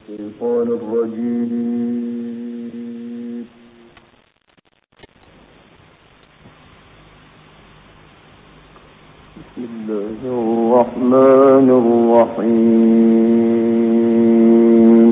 الشيطان الرجيم. بسم الله الرحمن الرحيم.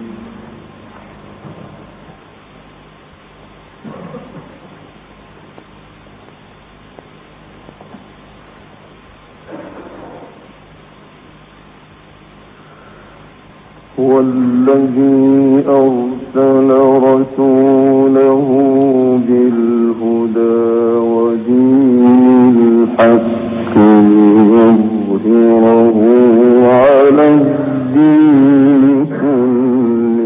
هو الذي أرسل رسوله بالهدى ودين الحق ليظهره على الدين كله.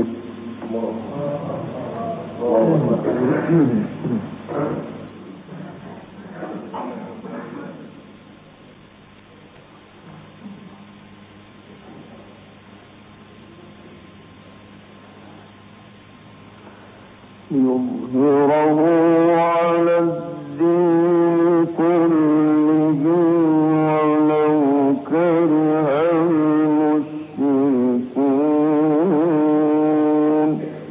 يظهره على الدين كله ولو كره المشركون.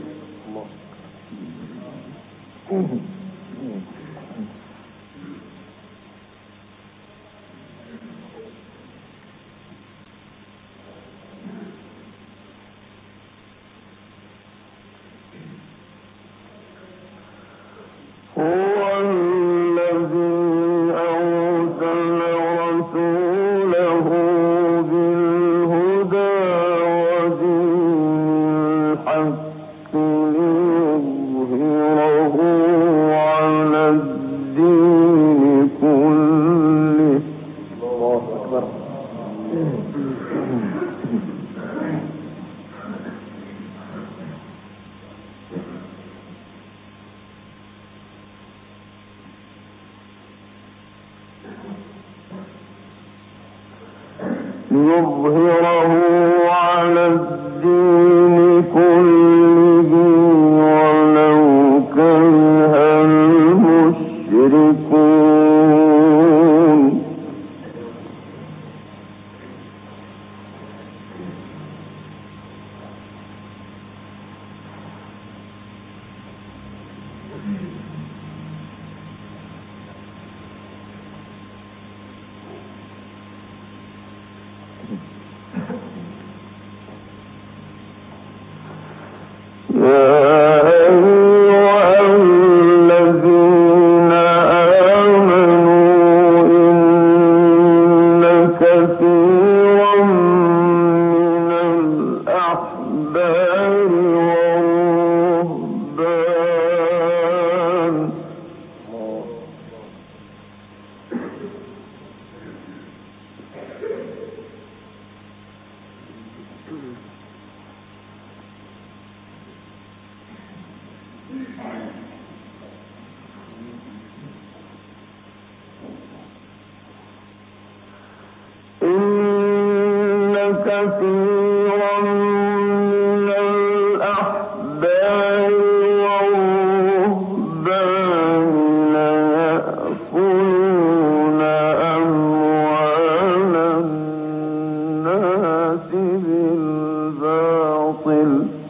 يظهره على الدين كله ولو كره المشركون. كثيرا من الأحبار والرهبان ليأكلون أموال الناس بالباطل.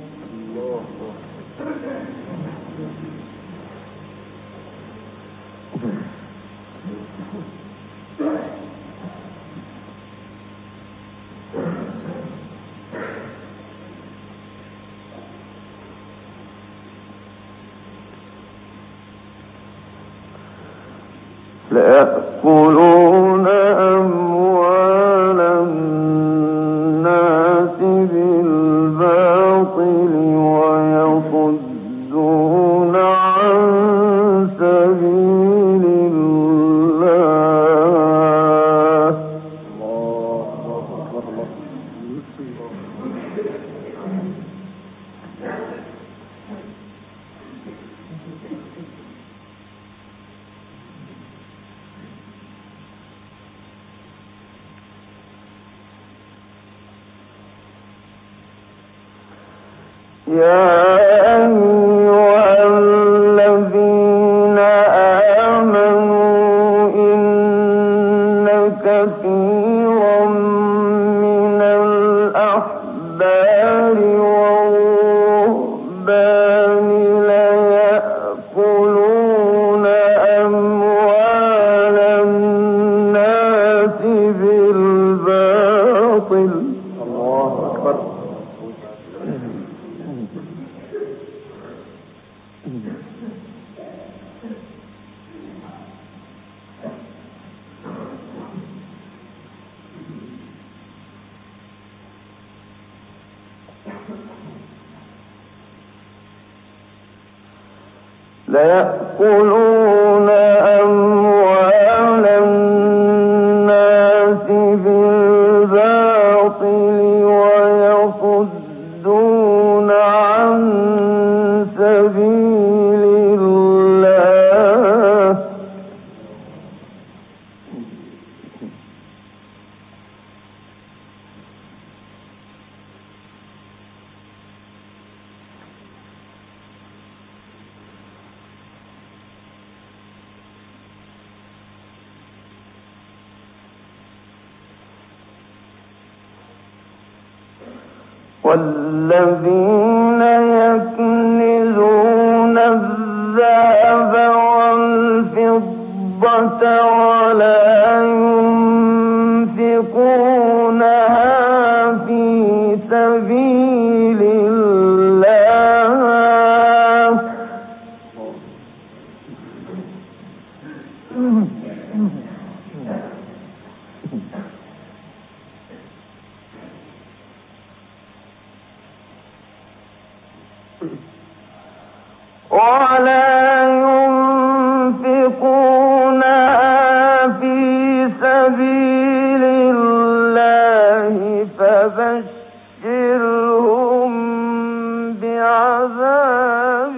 ليأكلون أموال الناس بالباطل ويصدون عن سبيل الله. يا أيها الذين آمنوا إن كثيرا من الأحبار وانزل. الله أكبر. ليأكلون أموال الناس بالباطل ويصدون عن سبيل الله. والذين يكنزون الذهب والفضة ولا ينفقونها في سبيل الله فبشرهم بعذاب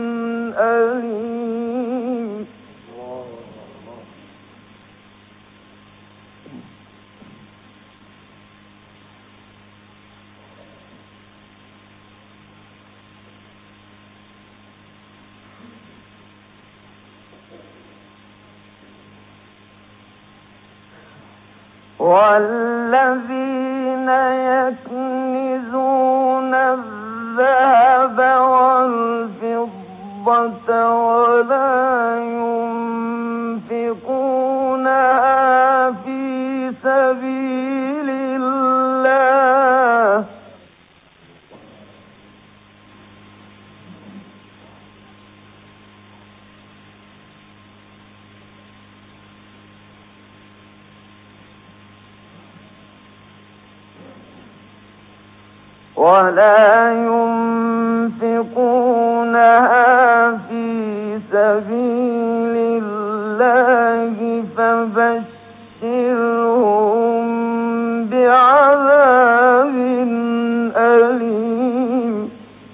أليم. والذين يكنزون الذهب والفضة ولا ينفقونها في سبيل الله فبشرهم بعذاب أليم.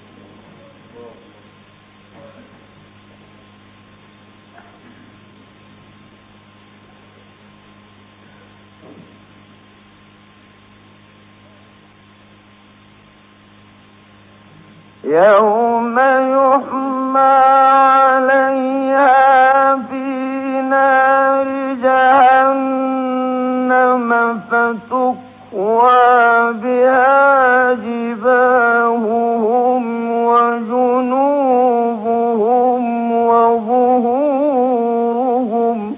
يوم يحمى عليها في نار جهنم فتكوى بها جباههم وجنوبهم وظهورهم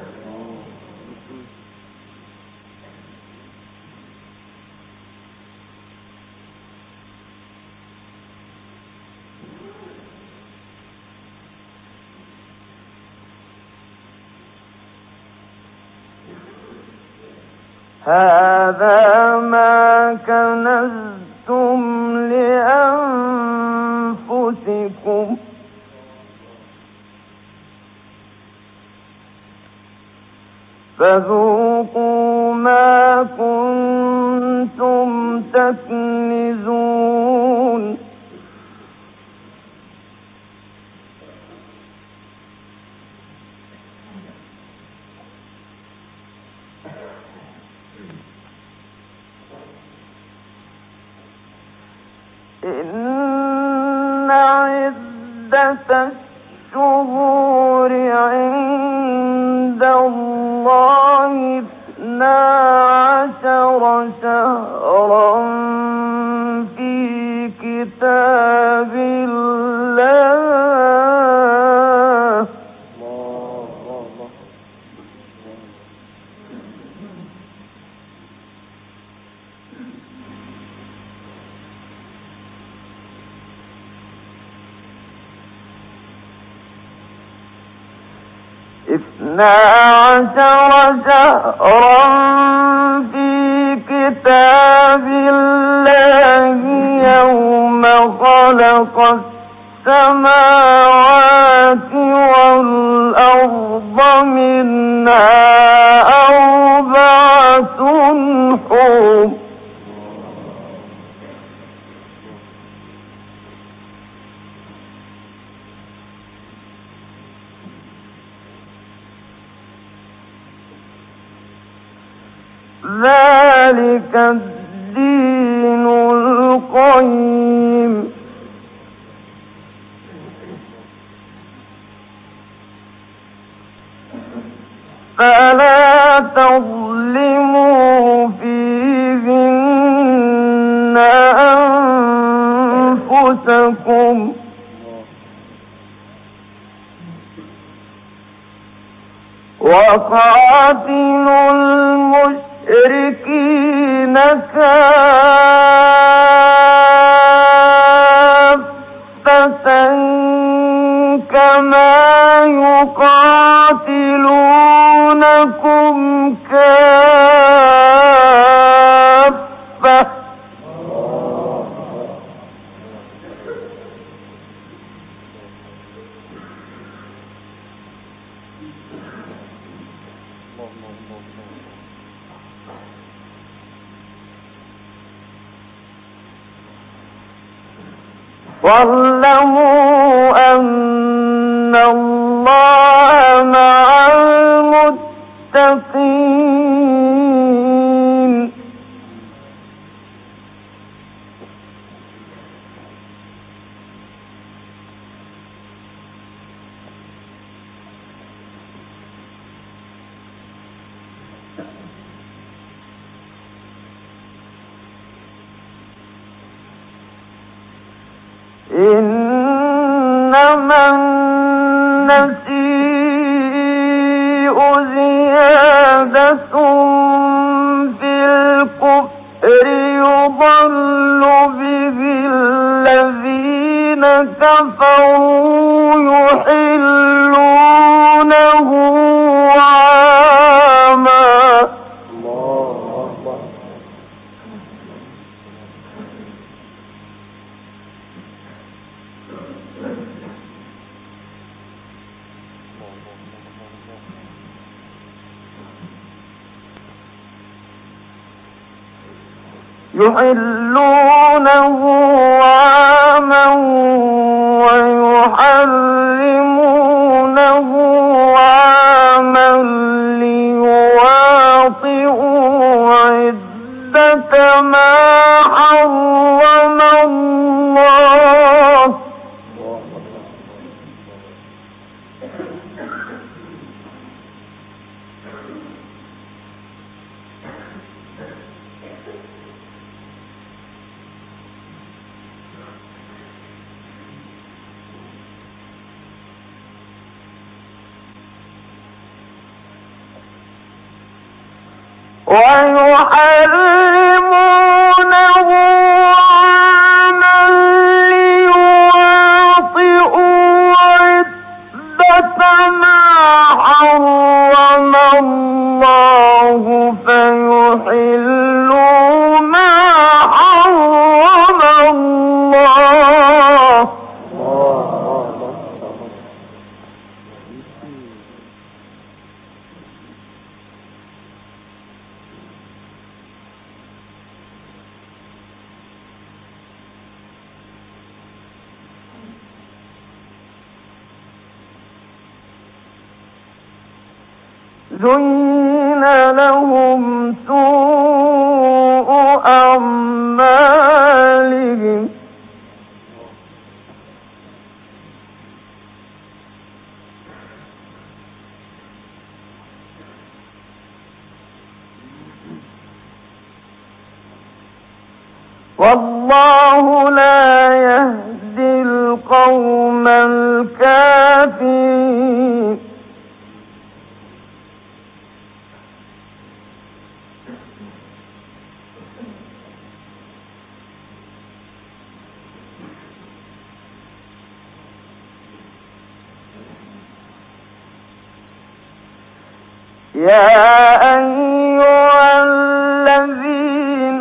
هذا ما كنزتم لأنفسكم فذوقوا ما كنتم تكنزون. إن عدة الشهور عند الله 12 شهرا في كتاب الله 12 شهرا في كتاب الله يوم خلق السماوات والأرض منها أربعة حرم ذلك الدين القيم فلا تظلموا فيهن أنفسكم وقاتلوا المشركين كافة كما يقاتلونكم كافة واعلموا أن الله مع المتقين إنما النسيء زيادة في الكفر يضل به الذين كفروا يحلونه عاما يحلونه عاما ويحرمونه عاما ليواطئوا عدة ما حرم الله ويحرمونه عاما ليواطئوا عدة ما حرم الله فيحلوا ما حرم الله زين لهم سوء أعمالهم والله لا يهدي القوم الكافرين يا أيها الذين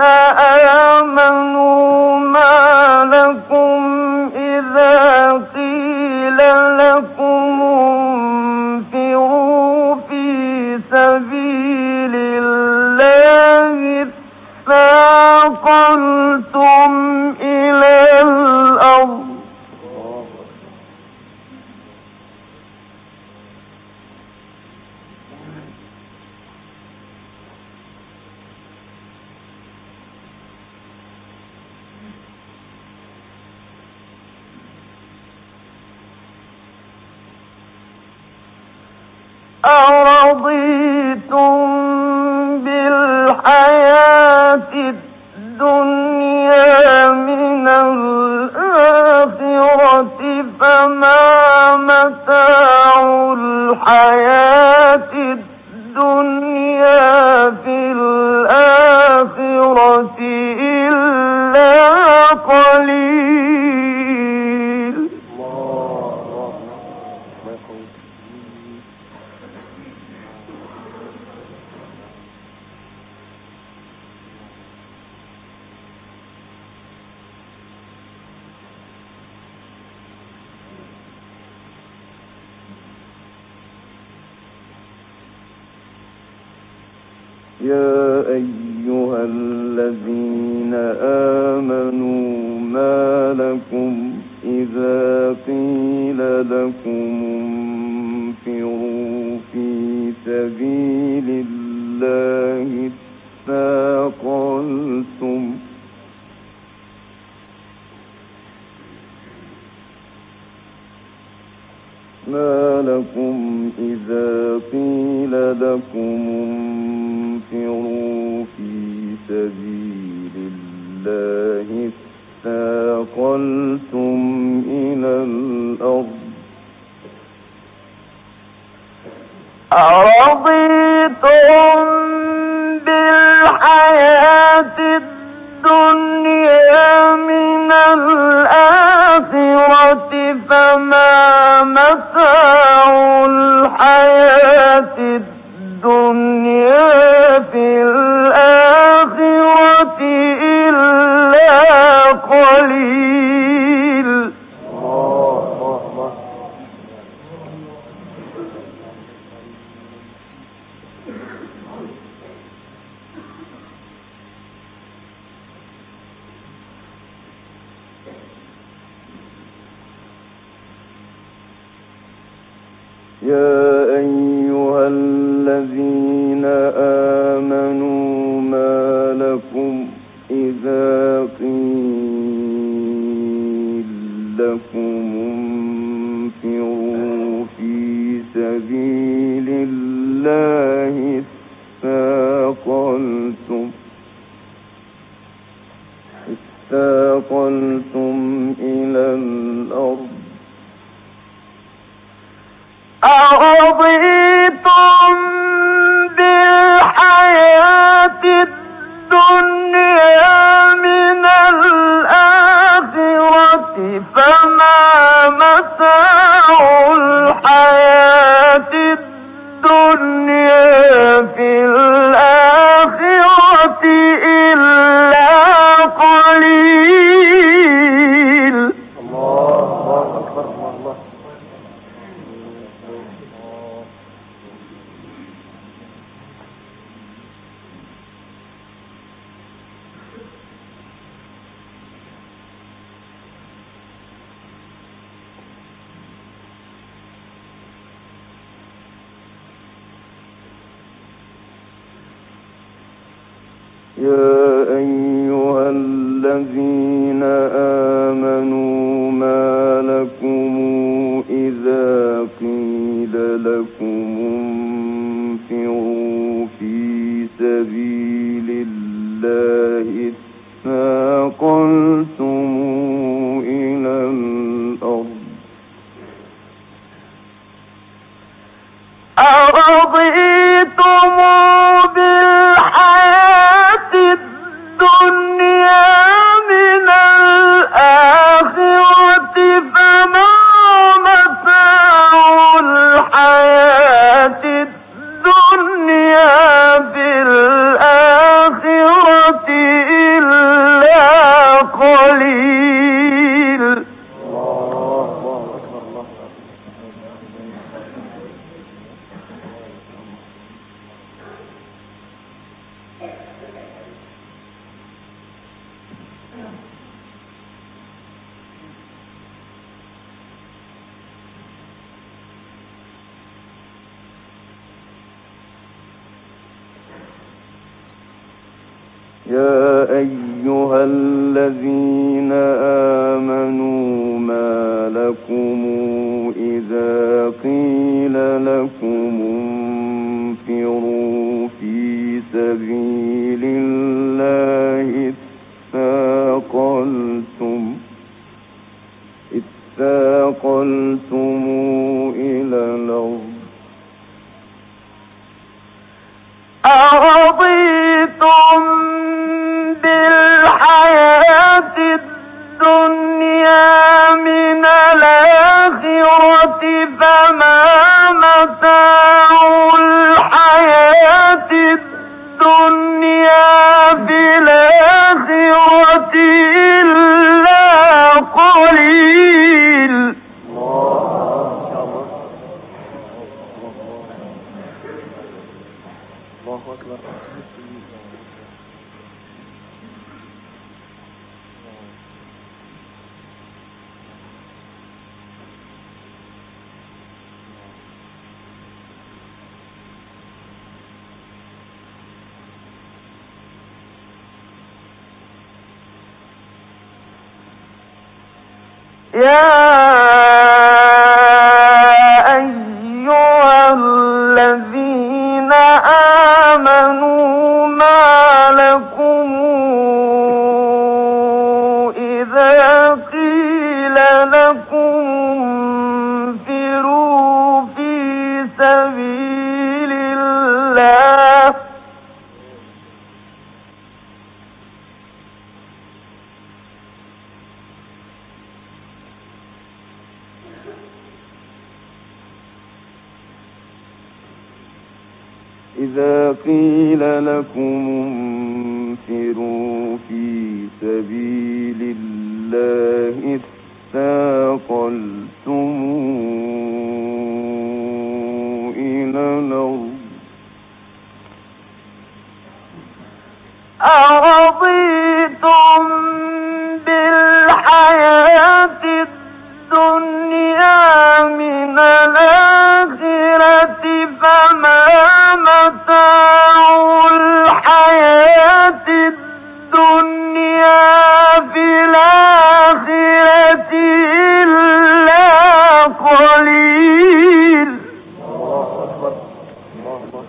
آمنوا ما لكم إذا قيل لكم انفروا في سبيل الله اثاقلتم إلى الأرض أرضيتم بالحياة الدنيا من الآخرة فما متاع الحياة الدنيا في الآخرة إلا قليل. يا أيها الذين آمنوا ما لكم إذا قيل لكم انفروا في سبيل الله اثاقلتم ما لكم إذا قيل لكم انفروا في سبيل الله اثاقلتم إلى الأرض أرضيتم بالحياة الدنيا من الآخرة فما متاع الحياة الدنيا في الآخرة إلا قليل. يا أيها الذين آمنوا ما لكم إذا قيل لكم انفروا في سبيل الله اثاقلتم إلى الأرض أرضيتم بالحياة الدنيا من الآخرة فما متاع الحياة الدنيا في الآخرة إلا قليل. الله أكبر. الله يا أيها الذين آمنوا ما لكم إذا قيل لكم انفروا في سبيل الله اثاقلتم إلى الأرض أرضيتم بالحياة الدنيا من قليل. يا أيها الذين آمنوا ما لكم إذا قيل لكم انفروا في سبيل الله اثاقلتم إلى الأرض أرضيتم بالحياة الدنيا من الآخرة فما متاع الحياة الدنيا في الآخرة إلا قليل. الله أكبر. يا أيها الذين آمنوا ما لكم إذا قيل لكم انفروا في سبيل الله إذا قيل لكم انفروا في سبيل الله اثاقلتم إلى الأرض أرضيتم بالحياة الدنيا من الآخرة فما متاع الحياة الدنيا في الآخرة إلا قليل. الله أكبر. الله أكبر.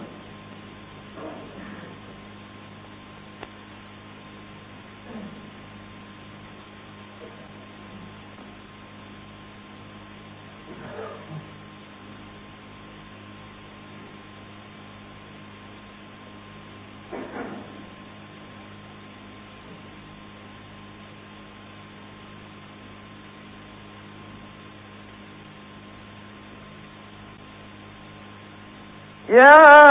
يا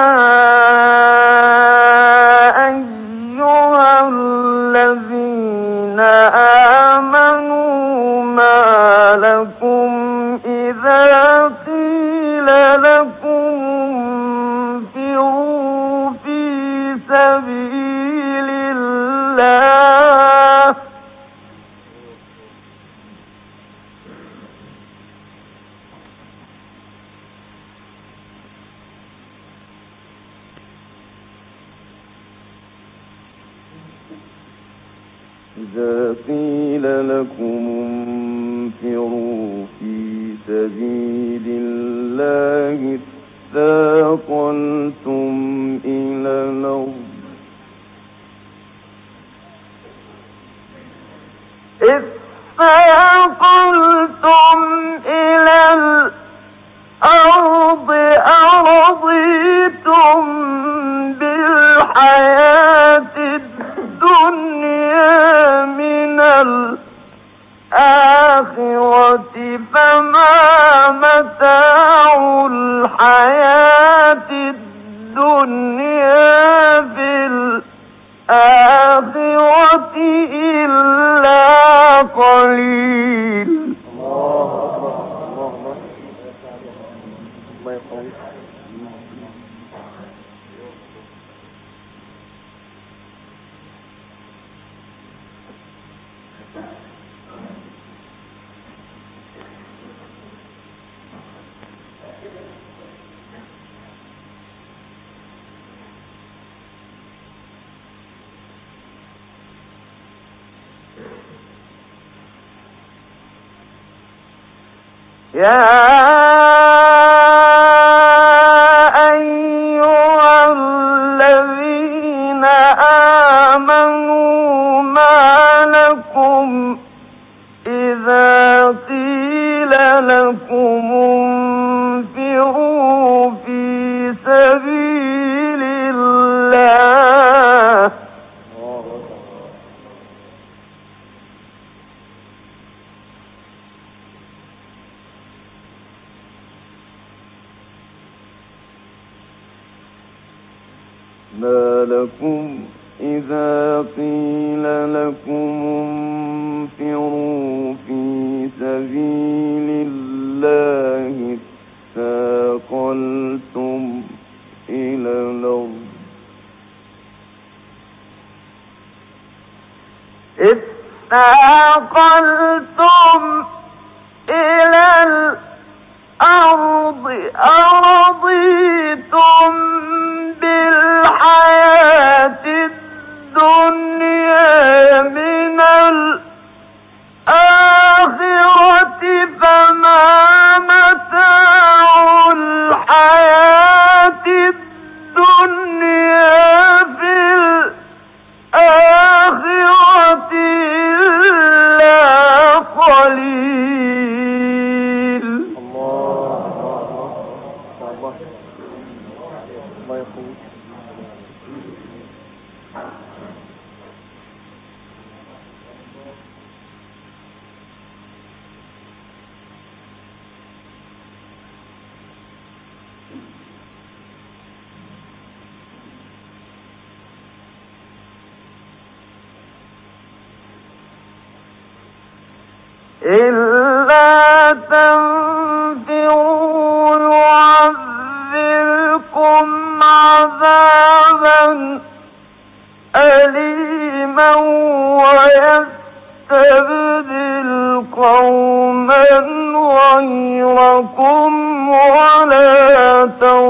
أيها الذين آمنوا ما لكم إذا قيل لكم انفروا في سبيل الله إذا قيل لكم انفروا في سبيل الله اثاقلتم إلى الأرض أرضيتم بالحياة الدنيا من الآخرة فما متاع الحياة الدنيا في الآخرة إلا ما لكم إذا قيل لكم انفروا في سبيل الله اثاقلتم إلى الأرض أرضيتم بالحياة الدنيا من الآخرة فما متاع الحياة الدنيا في الآخرة إلا قليل. الله يقول إلا تنفروا يعذبكم عذابا أليما ويستبدل قوما غيركم ولا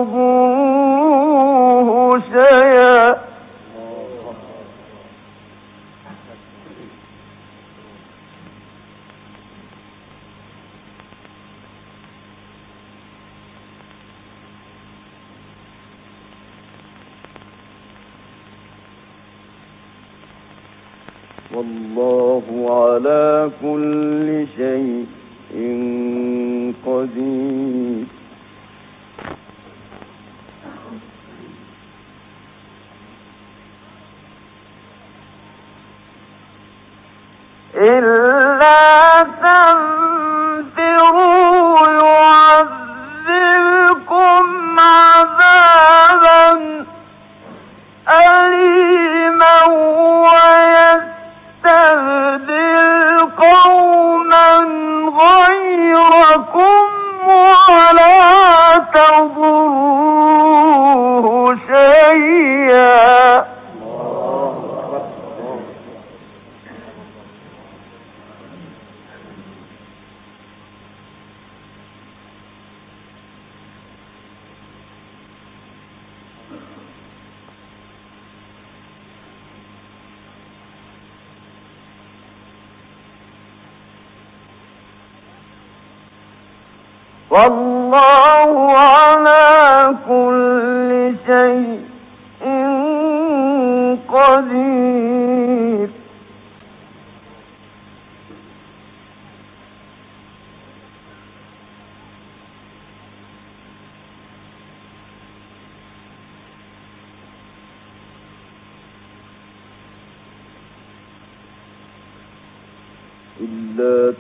تضروه شيئا. والله على كل شيء قدير. إلا تنفروا يعذبكم عذابا أليما ويستبدل قوما غيركم ولا تضروه شيئا. والله على كل شيء قدير. إلا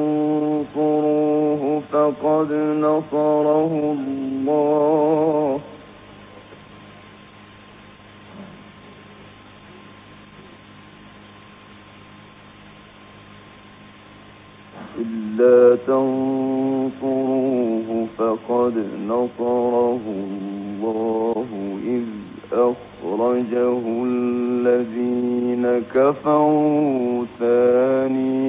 تنصروه فقد نصره الله إلا تنصروه فقد نصره الله إذ أخرجه الذين كفروا ثاني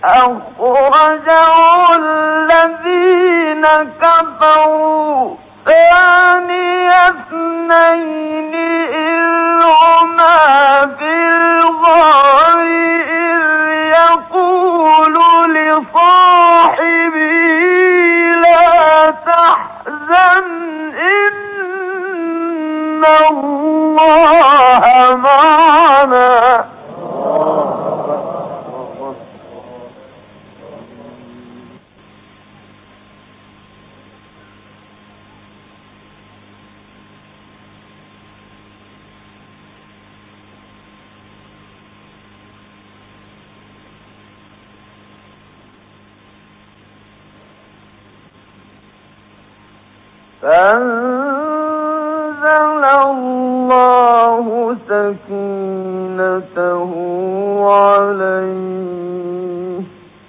أخرجه الذين كفروا ثاني اثنين إذ هما في الغار إذ يقول لصاحبه لا تحزن إن الله معنا. فأنزل الله سكينته عليه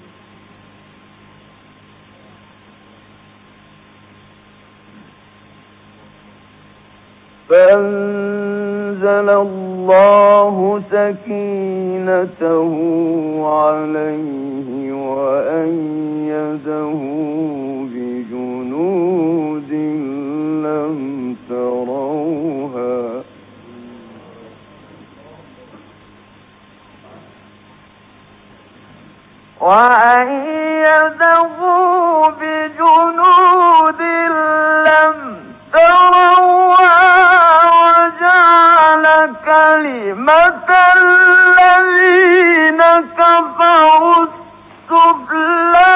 وأيده بجنود لم تروها وجعل كلمة الذين كفروا السفلى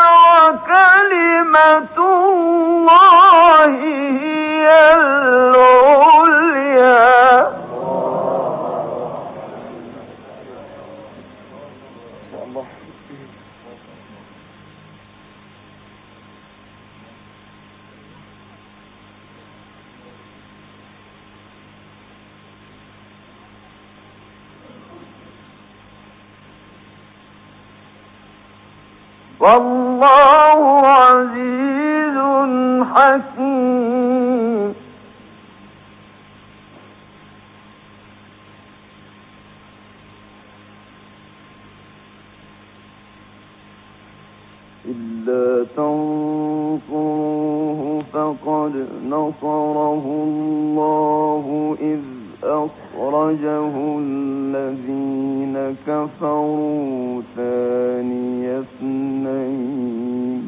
وكلمة الله هي العليا. والله عزيز حكيم. إلا تنصروه فقد نصره الله إذ أخرجه الذين كفروا ثاني اثنين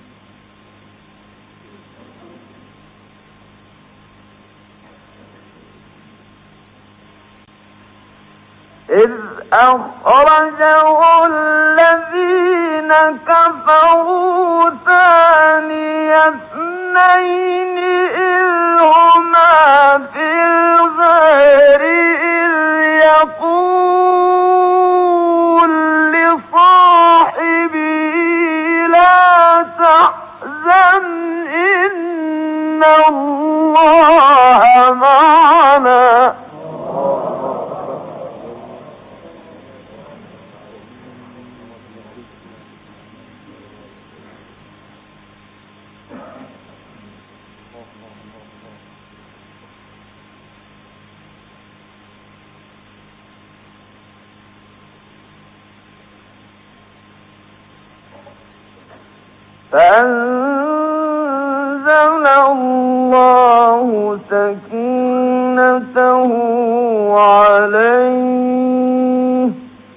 إذ أخرجه الذين كفروا ثاني اثنين إذ هما في الغار إذ يقول لصاحبه لا تحزن إن الله معنا. فأنزل الله سكينته عليه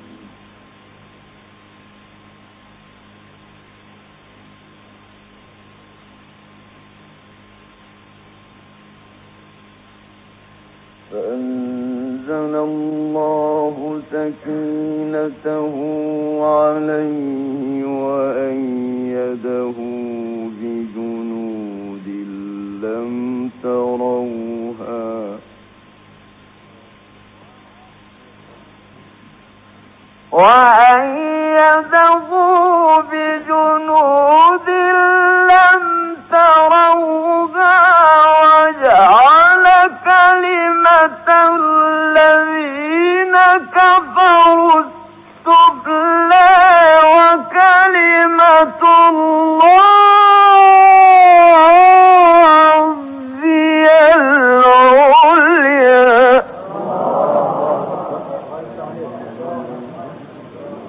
وأيده بجنود لم تروها وجعل كلمة الذين كفروا السفلى وكلمة الله هي العليا.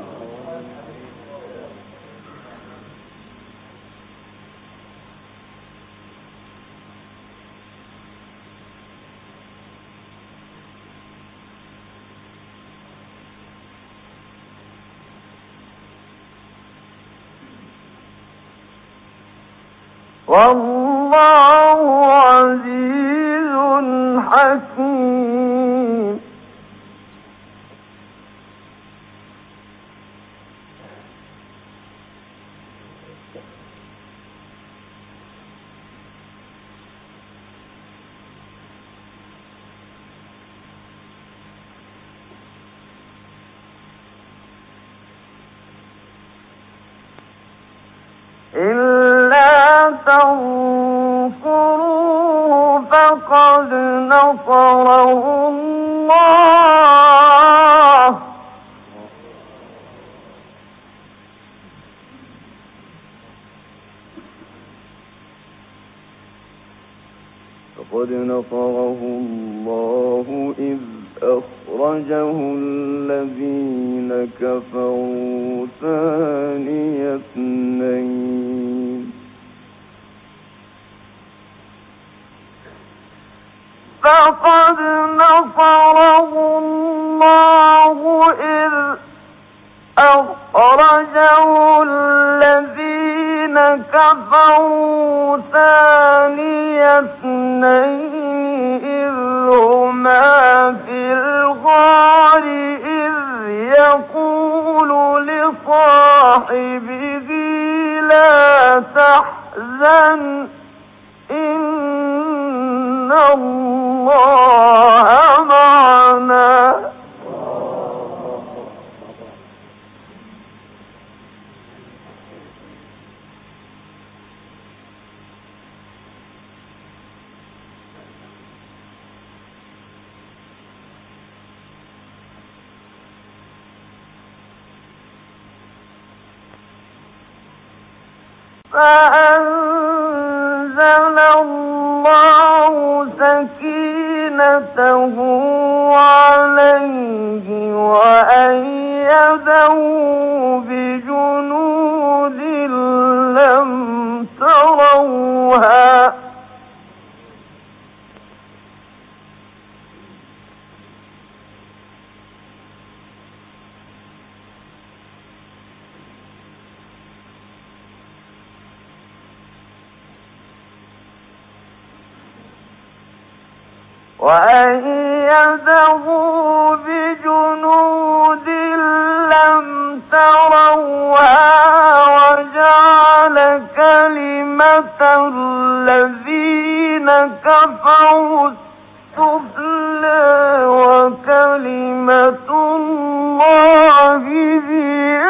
والله عزيز حكيم. إلا تنصروه فقد نصره الله إذ أخرجه الذين كفروا ثاني اثنين فقد نصره الله إذ أخرجه الذين كفروا ثاني اثنين إذ هما في الغار إذ يقول لصاحبه لا تحزن إن الله معنا. فأنزل الله سكينته عليه وأيده بجنود لم تروها وأيده بجنود لم تروها وجعل كلمة الذين كفروا السفلى وكلمة الله هي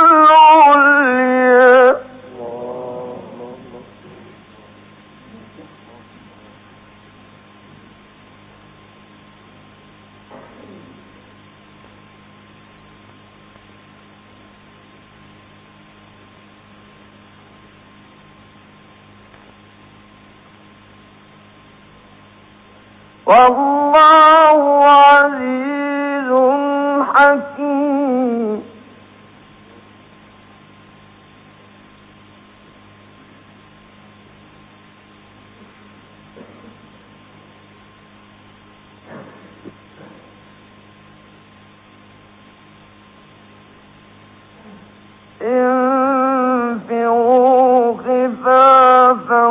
العليا. والله عزيز حكيم. انفروا خفافا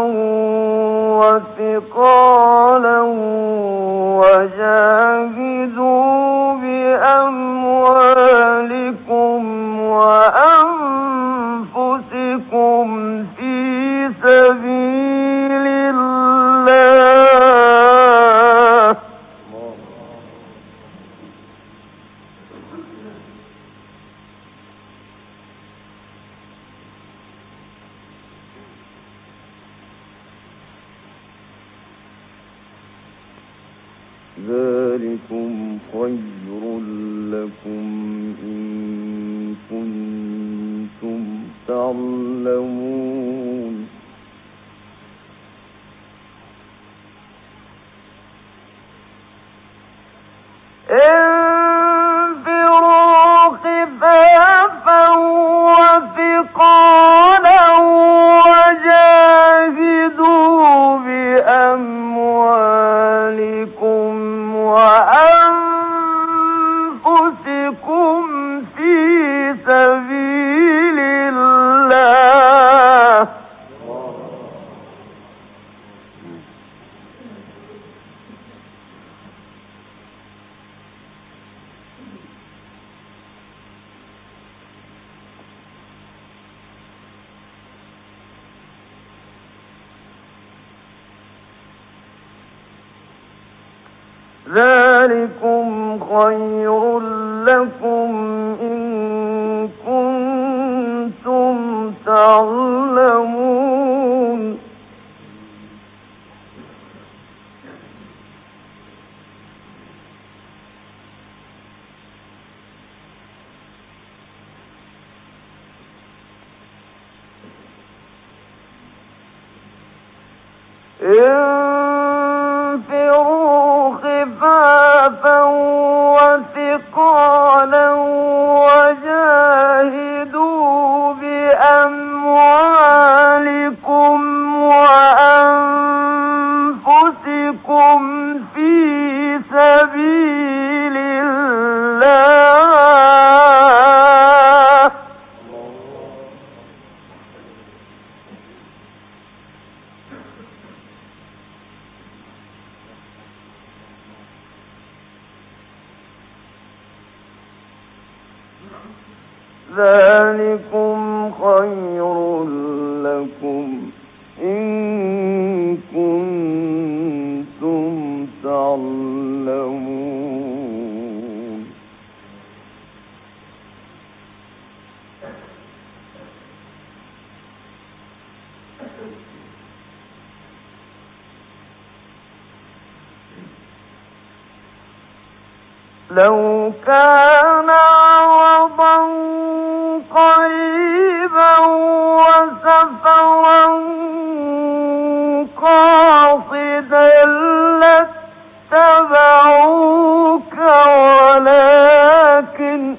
وثقالا وجاهدوا بأموالكم وأنفسكم في سبيل الله. ذلكم خير لكم إن كنتم تعلمون. انفروا خفافا وثقالا وجاهدوا بأموالكم وأنفسكم في سبيل الله. ذلكم خير لكم إن كنتم تعلمون انفروا خفافا وثقالا وجاهدوا بأموالكم وأنفسكم في سبيل الله ذلكم خير لكم إن كنتم تعلمون لو كان عرضا قريبا وسفرا قاصدا لاتبعوك ولكن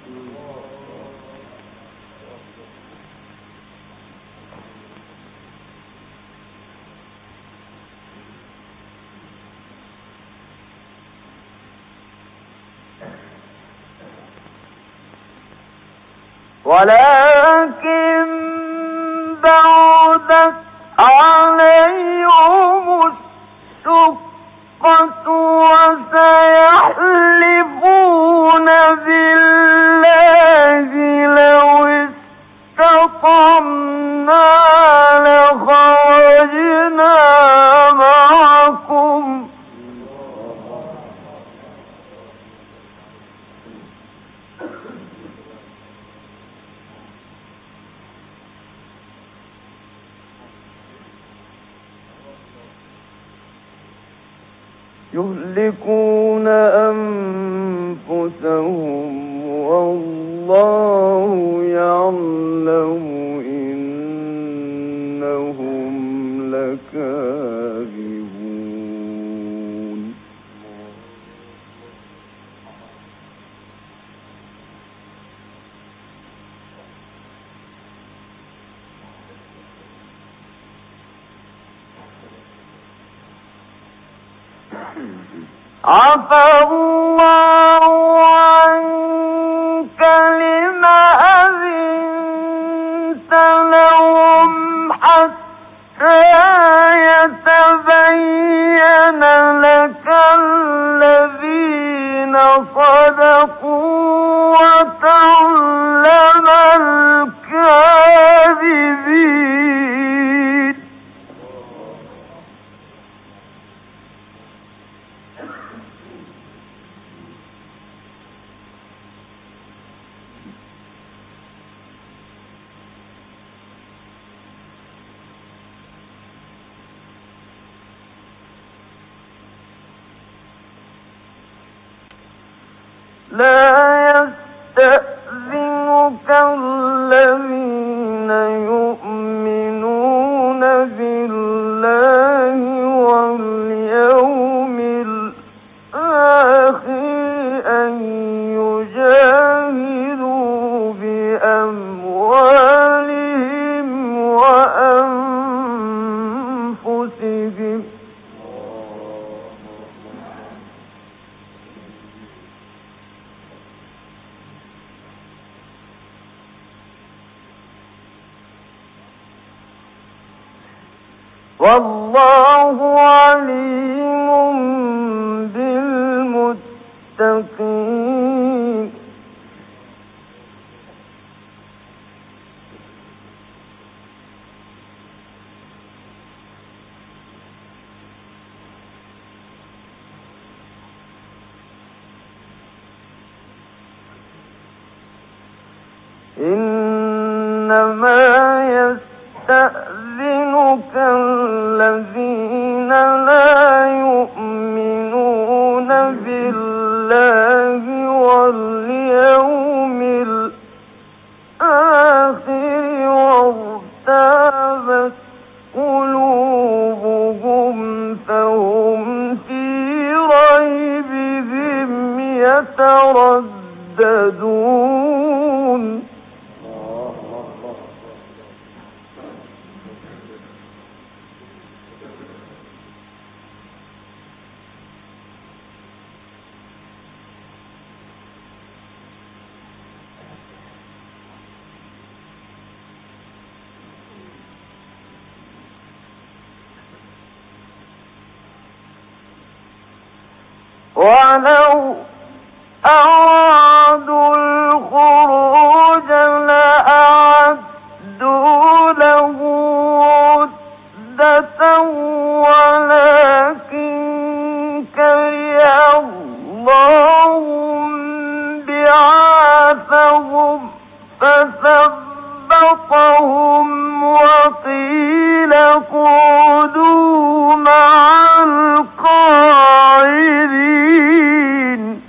بعدت عليهم الشقة وسيحلفون بالله لو استطعنا لخرجنا معكم يهلكون أنفسهم والله يعلم إنهم لكاذبون عفى الله عنك لما أذنت لهم حتى يتبين لك الذين صدقوا وتعلم الكاذبين لا يستأذنك الذين يؤمنون بالله واليوم الآخر أن يجاهدوا بأموالهم وأنفسهم والله عليم بالمتقين إنما يستأذنك الذين لا يؤمنون بالله واليوم الآخر وارتابت قلوبهم فهم في ريبهم يترددون. ولو أرادوا الخروج لأعدوا له عدة ولكن كره الله بعاثهم فثبطهم وقيل اقعدوا مع القاعدين.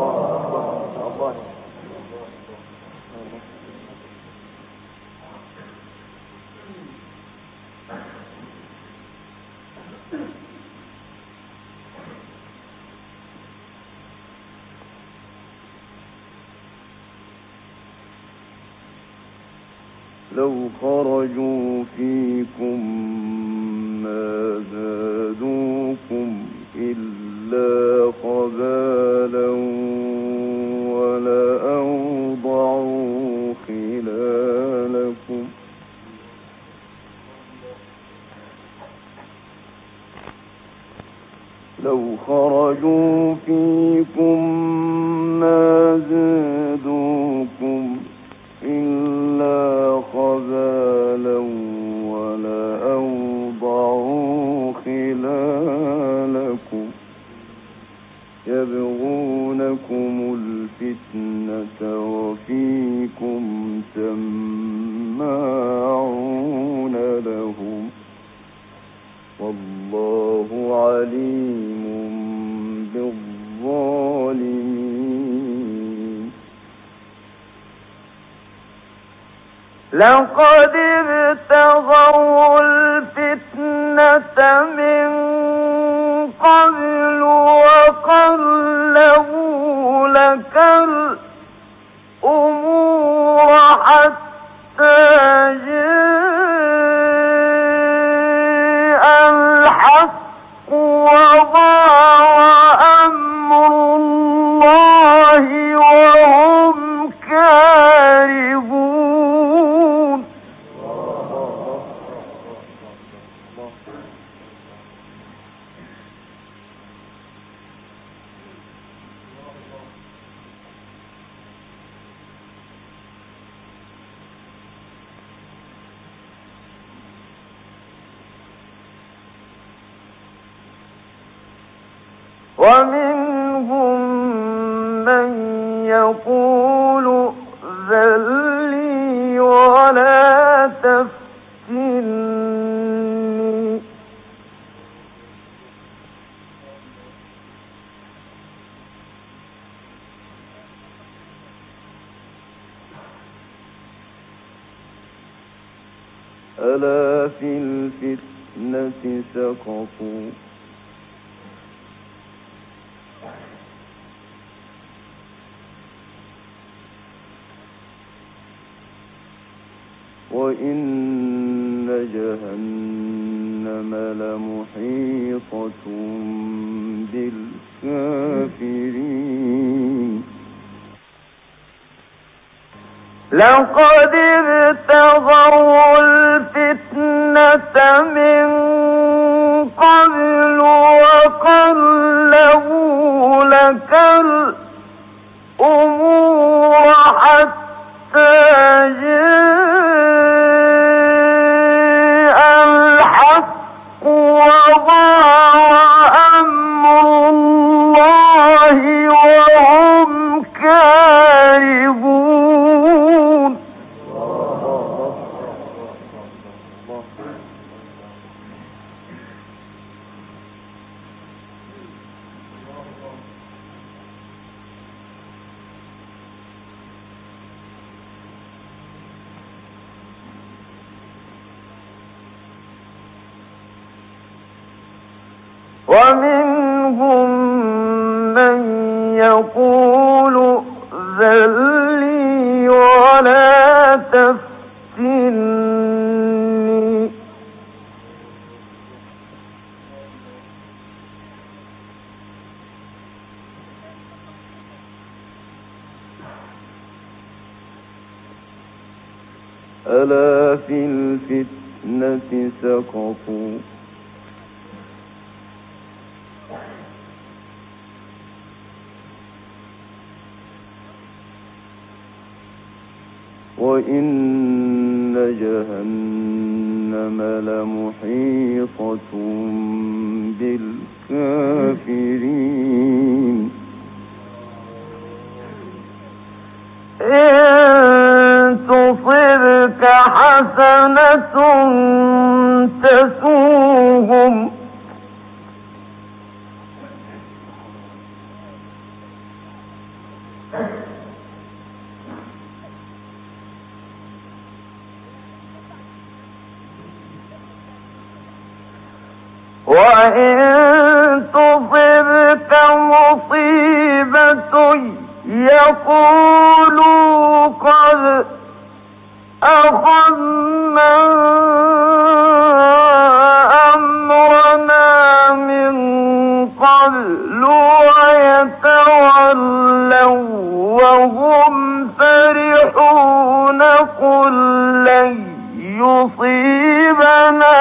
لو خرجوا فيكم ما زادوكم إلا خبالا ولأوضعوا خلالكم لو خرجوا فيكم ما زادوكم إلا خبالا ولأوضعوا خلالكم يبغونكم الفتنة وفيكم سماعون لهم والله عليم بالظالمين. لقد ابتغوا الفتنة من قبل وقلبوا لك الأمور حتى جاء الحق وضاع أمر الله وهم كارهون. ومنهم من يقول ائذن لي ولا تفتني ألا في الفتنة سقطوا وإن جهنم لمحيطة بالكافرين. لقد ابتغوا الفتنة من قبل وقلبوا لك الأمور حتى جاء الحق وضاع أمر الله وهم كارهون. ومنهم من يقول ائذن لي ولا تفتني ألا في الفتنة سقطوا وإن جهنم لمحيطة بالكافرين إن تصبك حسنة تسوهم وإن تصبك مصيبة يقولوا قد أخذنا أمرنا من قبل ويتولوا وهم فرحون قل لن يصيبنا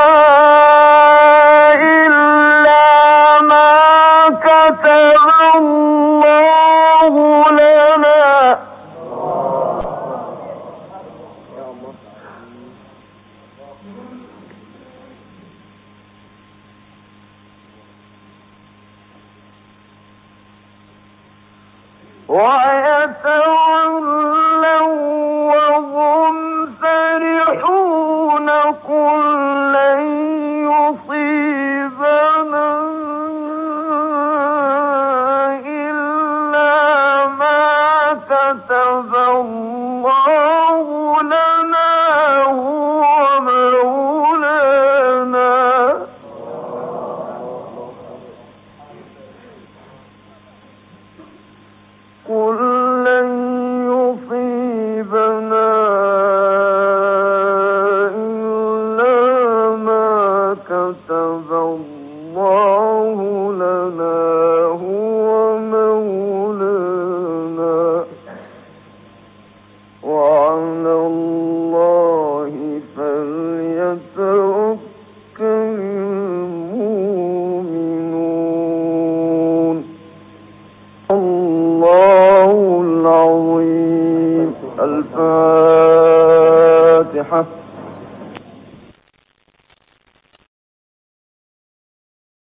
ويتولوا وهم فرحون قل لن يصيبنا إلا ما كتب الله لنا هو مولانا قل لن يصيبنا إلا ما كتب الله لنا هو مولانا وعلى الله فليتوكل المؤمنون الله العظيم. الفاتحة.